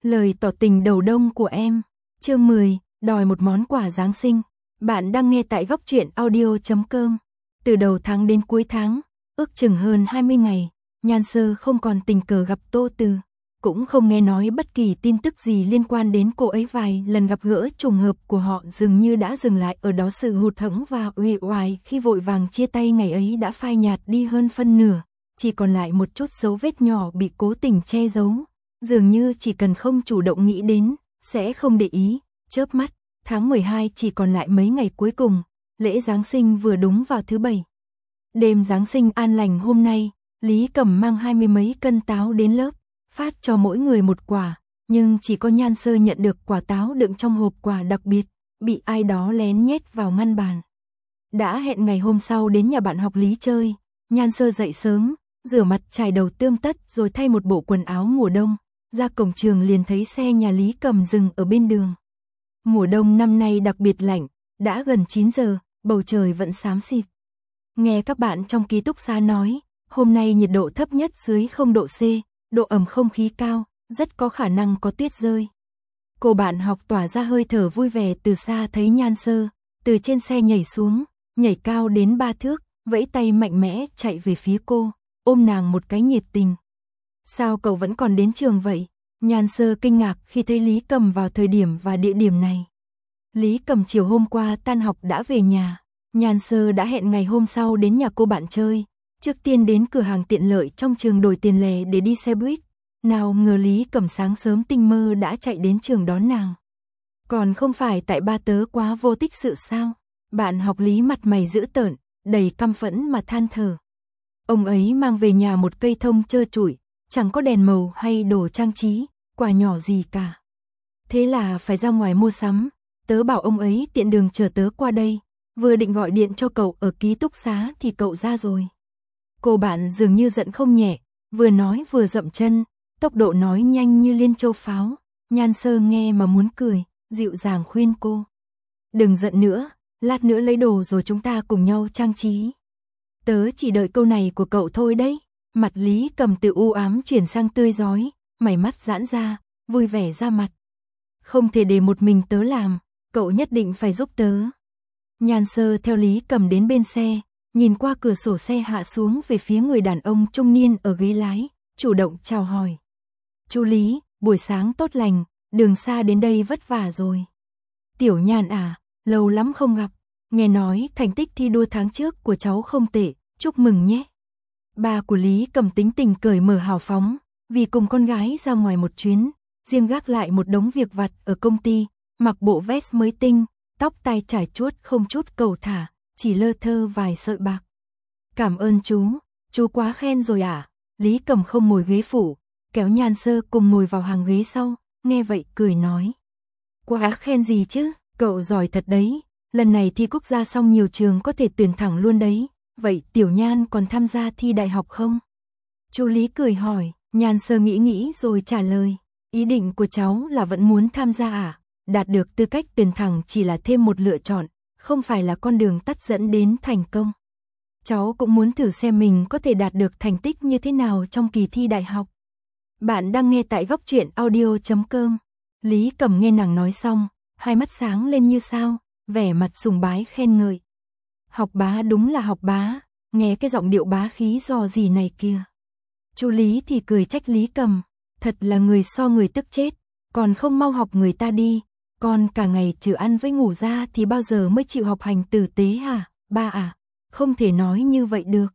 Lời tỏ tình đầu đông của em. Chương 10, đòi một món quà Giáng sinh. Bạn đang nghe tại góc truyện audio.com. Từ đầu tháng đến cuối tháng, ước chừng hơn 20 ngày, Nhan Sơ không còn tình cờ gặp Tô Từ, cũng không nghe nói bất kỳ tin tức gì liên quan đến cô ấy. Vài lần gặp gỡ trùng hợp của họ dường như đã dừng lại ở đó. Sự hụt hẫng và uể oải khi vội vàng chia tay ngày ấy đã phai nhạt đi hơn phân nửa, chỉ còn lại một chút dấu vết nhỏ bị cố tình che giấu. Dường như chỉ cần không chủ động nghĩ đến, sẽ không để ý. Chớp mắt, tháng 12 chỉ còn lại mấy ngày cuối cùng, lễ Giáng sinh vừa đúng vào thứ Bảy. Đêm Giáng sinh an lành hôm nay, Lý Cẩm mang 20 mấy cân táo đến lớp, phát cho mỗi người một quả, nhưng chỉ có Nhan Sơ nhận được quả táo đựng trong hộp quà đặc biệt, bị ai đó lén nhét vào ngăn bàn. Đã hẹn ngày hôm sau đến nhà bạn học Lý chơi, Nhan Sơ dậy sớm, rửa mặt chải đầu tươm tất rồi thay một bộ quần áo mùa đông, ra cổng trường liền thấy xe nhà Lý Cẩm dừng ở bên đường. Mùa đông năm nay đặc biệt lạnh, đã gần 9 giờ, bầu trời vẫn xám xịt. Nghe các bạn trong ký túc xá nói, hôm nay nhiệt độ thấp nhất dưới 0 độ C, độ ẩm không khí cao, rất có khả năng có tuyết rơi. Cô bạn học tỏa ra hơi thở vui vẻ từ xa thấy Nhan Sơ, từ trên xe nhảy xuống, nhảy cao đến 3 thước, vẫy tay mạnh mẽ chạy về phía cô, ôm nàng một cái nhiệt tình. Sao cậu vẫn còn đến trường vậy? Nhan Sơ kinh ngạc khi thấy Lý Cẩm vào thời điểm và địa điểm này. Lý Cẩm chiều hôm qua tan học đã về nhà, Nhan Sơ đã hẹn ngày hôm sau đến nhà cô bạn chơi, trước tiên đến cửa hàng tiện lợi trong trường đổi tiền lẻ để đi xe buýt. Nào ngờ Lý Cẩm sáng sớm tinh mơ đã chạy đến trường đón nàng. Còn không phải tại ba tớ quá vô tích sự sao? Bạn học Lý mặt mày dữ tợn, đầy căm phẫn mà than thở. Ông ấy mang về nhà một cây thông trơ trụi, chẳng có đèn màu hay đồ trang trí, quà nhỏ gì cả. Thế là phải ra ngoài mua sắm, tớ bảo ông ấy tiện đường chờ tớ qua đây, vừa định gọi điện cho cậu ở ký túc xá thì cậu ra rồi. Cô bạn dường như giận không nhẹ, vừa nói vừa dậm chân, tốc độ nói nhanh như liên châu pháo. Nhan Sơ nghe mà muốn cười, dịu dàng khuyên cô. Đừng giận nữa, lát nữa lấy đồ rồi chúng ta cùng nhau trang trí. Tớ chỉ đợi câu này của cậu thôi đấy. Mặt Lý Cẩm từ u ám chuyển sang tươi rói, mày mắt giãn ra, vui vẻ ra mặt. Không thể để một mình tớ làm, cậu nhất định phải giúp tớ. Nhan Sơ theo Lý Cẩm đến bên xe, nhìn qua cửa sổ xe hạ xuống về phía người đàn ông trung niên ở ghế lái, chủ động chào hỏi. Chú Lý, buổi sáng tốt lành, đường xa đến đây vất vả rồi. Tiểu Nhan à, lâu lắm không gặp, nghe nói thành tích thi đua tháng trước của cháu không tệ, chúc mừng nhé. Ba của Lý Cẩm tính tình cởi mở hào phóng, vì cùng con gái ra ngoài một chuyến, riêng gác lại một đống việc vặt ở công ty, mặc bộ vest mới tinh, tóc tai trải chuốt không chút cầu thả, chỉ lơ thơ vài sợi bạc. Cảm ơn chú quá khen rồi à? Lý Cẩm không ngồi ghế phụ, kéo Nhan Sơ cùng ngồi vào hàng ghế sau, nghe vậy cười nói. Quá khen gì chứ, cậu giỏi thật đấy, lần này thi quốc gia xong nhiều trường có thể tuyển thẳng luôn đấy. Vậy Tiểu Nhan còn tham gia thi đại học không? Chú Lý cười hỏi, Nhan Sơ nghĩ rồi trả lời. Ý định của cháu là vẫn muốn tham gia à? Đạt được tư cách tuyển thẳng chỉ là thêm một lựa chọn, không phải là con đường tắt dẫn đến thành công. Cháu cũng muốn thử xem mình có thể đạt được thành tích như thế nào trong kỳ thi đại học. Bạn đang nghe tại góc truyện audio.com. Lý Cẩm nghe nàng nói xong, hai mắt sáng lên như sao, vẻ mặt sùng bái khen ngợi. Học bá đúng là học bá, nghe cái giọng điệu bá khí dò gì này kia. Chú Lý thì cười trách Lý Cẩm, thật là người so người tức chết, còn không mau học người ta đi, con cả ngày trừ ăn với ngủ ra thì bao giờ mới chịu học hành tử tế hả, ba à, không thể nói như vậy được.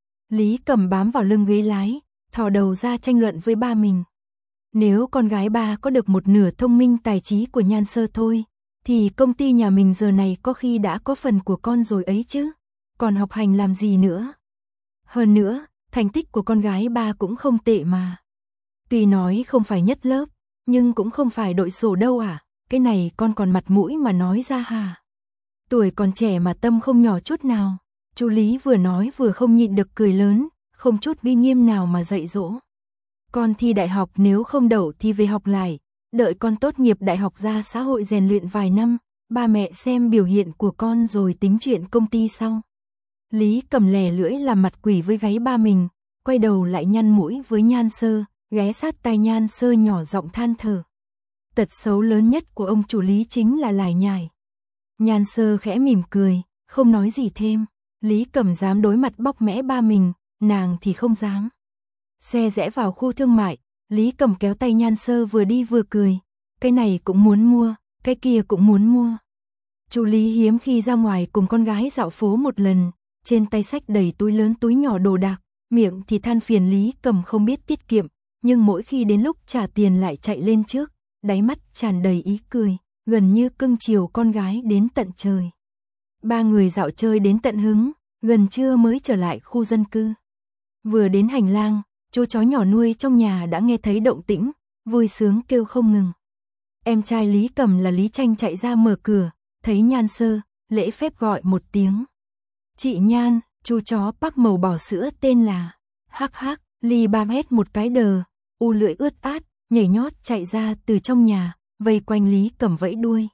Lý Cẩm bám vào lưng ghế lái, thò đầu ra tranh luận với ba mình. Nếu con gái ba có được một nửa thông minh tài trí của Nhan Sơ thôi, thì công ty nhà mình giờ này có khi đã có phần của con rồi ấy chứ, còn học hành làm gì nữa. Hơn nữa, thành tích của con gái ba cũng không tệ mà. Tuy nói không phải nhất lớp, nhưng cũng không phải đội sổ đâu à, cái này con còn mặt mũi mà nói ra hả? Tuổi còn trẻ mà tâm không nhỏ chút nào. Chú Lý vừa nói vừa không nhịn được cười lớn, không chút uy nghiêm nào mà dạy dỗ. Con thi đại học nếu không đậu thì về học lại, đợi con tốt nghiệp đại học ra xã hội rèn luyện vài năm, ba mẹ xem biểu hiện của con rồi tính chuyện công ty sau. Lý Cẩm lè lưỡi làm mặt quỷ với gáy ba mình, quay đầu lại nhăn mũi với Nhan Sơ, ghé sát tai Nhan Sơ nhỏ giọng than thở. Tật xấu lớn nhất của ông chủ Lý chính là lải nhải. Nhan Sơ khẽ mỉm cười, không nói gì thêm. Lý Cầm dám đối mặt bóc mẽ ba mình, nàng thì không dám. Xe rẽ vào khu thương mại, Lý Cầm kéo tay Nhan Sơ vừa đi vừa cười. Cái này cũng muốn mua, cái kia cũng muốn mua. Chú Lý hiếm khi ra ngoài cùng con gái dạo phố một lần, trên tay xách đầy túi lớn túi nhỏ đồ đạc, miệng thì than phiền Lý Cầm không biết tiết kiệm, nhưng mỗi khi đến lúc trả tiền lại chạy lên trước, đáy mắt tràn đầy ý cười, gần như cưng chiều con gái đến tận trời. Ba người dạo chơi đến tận hứng, gần trưa mới trở lại khu dân cư. Vừa đến hành lang, chú chó nhỏ nuôi trong nhà đã nghe thấy động tĩnh, vui sướng kêu không ngừng. Em trai Lý Cầm là Lý Tranh chạy ra mở cửa, thấy Nhan Sơ, lễ phép gọi một tiếng. Chị Nhan, chú chó Park màu bỏ sữa tên là hắc hắc, Ly ba hét một cái đờ, u lưỡi ướt át, nhảy nhót chạy ra từ trong nhà, vây quanh Lý Cầm vẫy đuôi.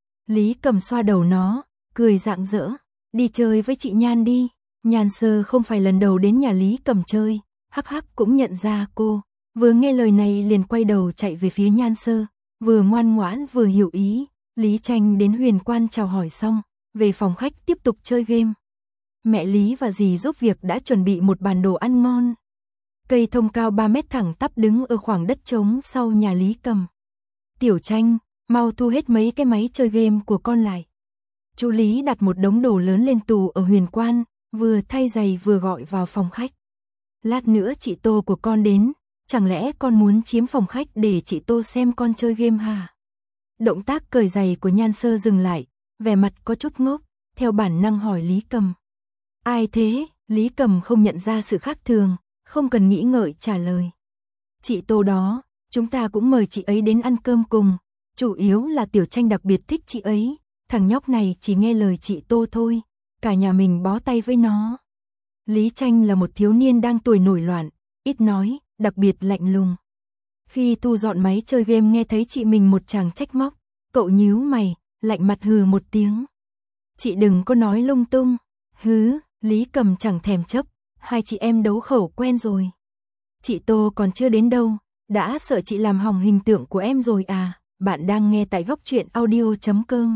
Lý Cầm xoa đầu nó, cười rạng rỡ, đi chơi với chị Nhan đi. Nhan Sơ không phải lần đầu đến nhà Lý Cầm chơi, hắc hắc cũng nhận ra cô, vừa nghe lời này liền quay đầu chạy về phía Nhan Sơ, vừa ngoan ngoãn vừa hiểu ý. Lý Tranh đến Huyền Quan chào hỏi xong, về phòng khách tiếp tục chơi game. Mẹ Lý và dì giúp việc đã chuẩn bị một bàn đồ ăn ngon. Cây thông cao 3 mét thẳng tắp đứng ở khoảng đất trống sau nhà Lý Cầm. Tiểu Tranh, mau thu hết mấy cái máy chơi game của con lại. Chú Lý đặt một đống đồ lớn lên tủ ở Huyền Quan, vừa thay giày vừa gọi vào phòng khách. Lát nữa chị Tô của con đến, chẳng lẽ con muốn chiếm phòng khách để chị Tô xem con chơi game hả? Động tác cởi giày của Nhan Sơ dừng lại, vẻ mặt có chút ngốc, theo bản năng hỏi Lý Cầm. Ai thế? Lý Cầm không nhận ra sự khác thường, không cần nghĩ ngợi trả lời. Chị Tô đó, chúng ta cũng mời chị ấy đến ăn cơm cùng, chủ yếu là Tiểu Tranh đặc biệt thích chị ấy, thằng nhóc này chỉ nghe lời chị Tô thôi, cả nhà mình bó tay với nó. Lý Tranh là một thiếu niên đang tuổi nổi loạn, ít nói, đặc biệt lạnh lùng. Khi thu dọn máy chơi game nghe thấy chị mình một chàng trách móc, cậu nhíu mày, lạnh mặt hừ một tiếng. Chị đừng có nói lung tung. Hứ, Lý Cầm chẳng thèm chấp, hai chị em đấu khẩu quen rồi. Chị Tô còn chưa đến đâu, đã sợ chị làm hỏng hình tượng của em rồi à? Bạn đang nghe tại Góc Truyện Audio.com.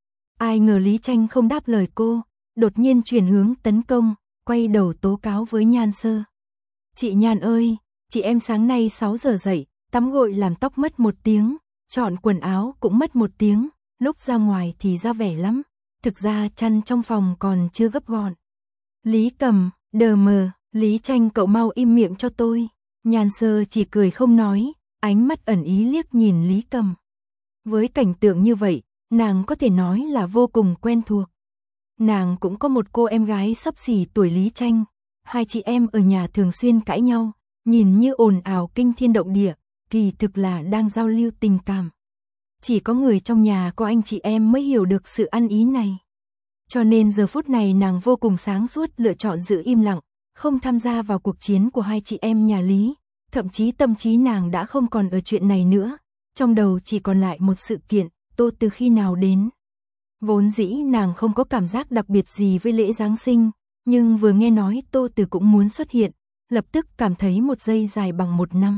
Ai ngờ Lý Tranh không đáp lời cô, đột nhiên chuyển hướng tấn công, quay đầu tố cáo với Nhan Sơ. Chị Nhan ơi, chị em sáng nay 6 giờ dậy, tắm gội làm tóc mất 1 tiếng, chọn quần áo cũng mất 1 tiếng, lúc ra ngoài thì ra vẻ lắm, thực ra chăn trong phòng còn chưa gấp gọn. Lý Cầm, đờ mờ, Lý Tranh cậu mau im miệng cho tôi. Nhan Sơ chỉ cười không nói, ánh mắt ẩn ý liếc nhìn Lý Cầm. Với cảnh tượng như vậy, nàng có thể nói là vô cùng quen thuộc. Nàng cũng có một cô em gái xấp xỉ tuổi Lý Tranh, hai chị em ở nhà thường xuyên cãi nhau, nhìn như ồn ào kinh thiên động địa, kỳ thực là đang giao lưu tình cảm. Chỉ có người trong nhà có anh chị em mới hiểu được sự ăn ý này. Cho nên giờ phút này nàng vô cùng sáng suốt lựa chọn giữ im lặng, không tham gia vào cuộc chiến của hai chị em nhà Lý, thậm chí tâm trí nàng đã không còn ở chuyện này nữa, trong đầu chỉ còn lại một sự kiện, Tô từ khi nào đến. Vốn dĩ nàng không có cảm giác đặc biệt gì với lễ Giáng sinh, nhưng vừa nghe nói Tô Từ cũng muốn xuất hiện, lập tức cảm thấy một giây dài bằng 1 năm.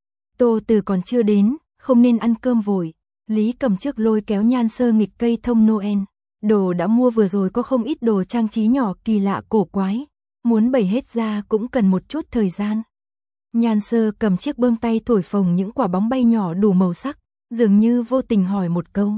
Tô Từ còn chưa đến, không nên ăn cơm vội. Lý Cầm trước lôi kéo Nhan Sơ nghịch cây thông Noel. Đồ đã mua vừa rồi có không ít đồ trang trí nhỏ kỳ lạ cổ quái, muốn bày hết ra cũng cần một chút thời gian. Nhan Sơ cầm chiếc bơm tay thổi phồng những quả bóng bay nhỏ đủ màu sắc, dường như vô tình hỏi một câu.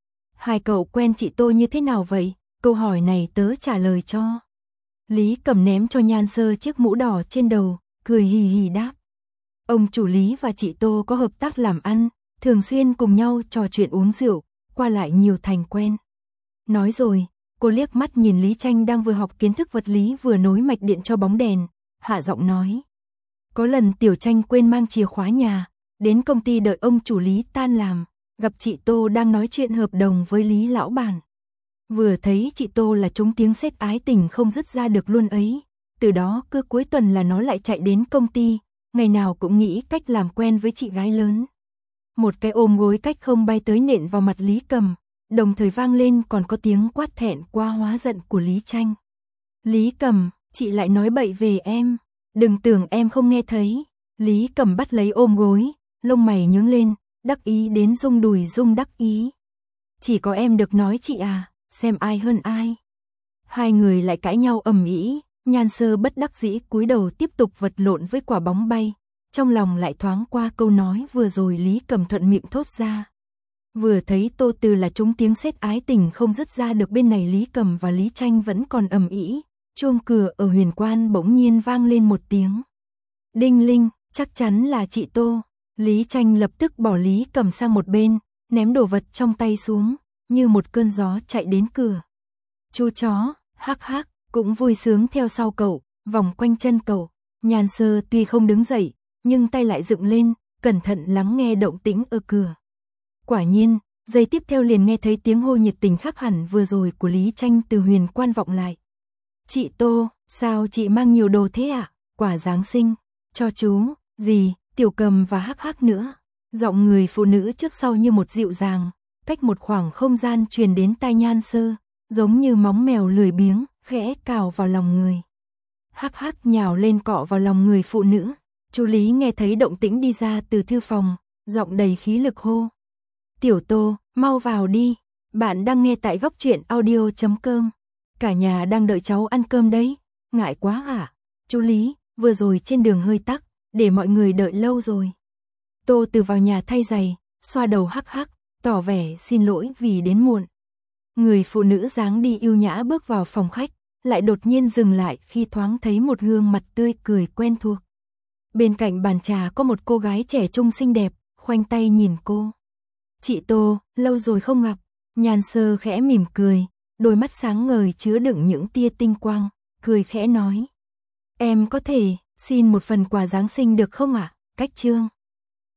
Hai cậu quen chị Tô như thế nào vậy? Câu hỏi này tớ trả lời cho. Lý Cầm ném cho Nhan Sơ chiếc mũ đỏ trên đầu, cười hì hì đáp. Ông chủ Lý và chị Tô có hợp tác làm ăn, thường xuyên cùng nhau trò chuyện uống rượu, qua lại nhiều thành quen. Nói rồi, cô liếc mắt nhìn Lý Tranh đang vừa học kiến thức vật lý vừa nối mạch điện cho bóng đèn, hạ giọng nói. Có lần Tiểu Tranh quên mang chìa khóa nhà, đến công ty đợi ông chủ Lý tan làm, gặp chị Tô đang nói chuyện hợp đồng với Lý lão bản. Vừa thấy chị Tô là trúng tiếng sét ái tình không dứt ra được luôn ấy, từ đó cứ cuối tuần là nó lại chạy đến công ty, ngày nào cũng nghĩ cách làm quen với chị gái lớn. Một cái ôm gối cách không bay tới nện vào mặt Lý Cầm, đồng thời vang lên còn có tiếng quát thẹn qua hóa giận của Lý Tranh. Lý Cầm, chị lại nói bậy về em, đừng tưởng em không nghe thấy. Lý Cầm bắt lấy ôm gối, lông mày nhướng lên, đắc ý đến rung đùi rung đắc ý. Chỉ có em được nói chị à, xem ai hơn ai. Hai người lại cãi nhau ầm ĩ, Nhan Sơ bất đắc dĩ cúi đầu tiếp tục vật lộn với quả bóng bay, trong lòng lại thoáng qua câu nói vừa rồi Lý Cầm thuận miệng thốt ra. Vừa thấy Tô Từ là trúng tiếng sét ái tình không dứt ra được, bên này Lý Cầm và Lý Tranh vẫn còn ầm ĩ, chuông cửa ở Huyền Quan bỗng nhiên vang lên một tiếng. Đinh linh, chắc chắn là chị Tô. Lý Tranh lập tức bỏ Lý Cầm sang một bên, ném đồ vật trong tay xuống, như một cơn gió chạy đến cửa. Chú chó, hắc hắc, cũng vui sướng theo sau cậu, vòng quanh chân cậu. Nhan Sơ tuy không đứng dậy, nhưng tay lại dựng lên, cẩn thận lắng nghe động tĩnh ở cửa. Quả nhiên, giây tiếp theo liền nghe thấy tiếng hô nhiệt tình khác hẳn vừa rồi của Lý Tranh từ Huyền Quan vọng lại. Chị Tô, sao chị mang nhiều đồ thế ạ? Quả Giáng sinh, cho chú, gì, Tiểu Cầm và hắc hắc nữa. Giọng người phụ nữ trước sau như một dịu dàng, cách một khoảng không gian truyền đến tai Nhan Sơ, giống như móng mèo lười biếng, khẽ cào vào lòng người. Hắc hắc nhào lên cọ vào lòng người phụ nữ. Chú Lý nghe thấy động tĩnh đi ra từ thư phòng, giọng đầy khí lực hô. Tiểu Tô, mau vào đi, bạn đang nghe tại góc truyện audio.com. Cả nhà đang đợi cháu ăn cơm đấy, ngại quá à? Chú Lý, vừa rồi trên đường hơi tắc, để mọi người đợi lâu rồi. Tô Từ vào nhà thay giày, xoa đầu hắc hắc, tỏ vẻ xin lỗi vì đến muộn. Người phụ nữ dáng đi yêu nhã bước vào phòng khách, lại đột nhiên dừng lại khi thoáng thấy một gương mặt tươi cười quen thuộc. Bên cạnh bàn trà có một cô gái trẻ trung xinh đẹp, khoanh tay nhìn cô. Chị Tô, lâu rồi không gặp. Nhan Sơ khẽ mỉm cười, đôi mắt sáng ngời chứa đựng những tia tinh quang, cười khẽ nói. Em có thể xin một phần quà Giáng sinh được không ạ? Cách Trương.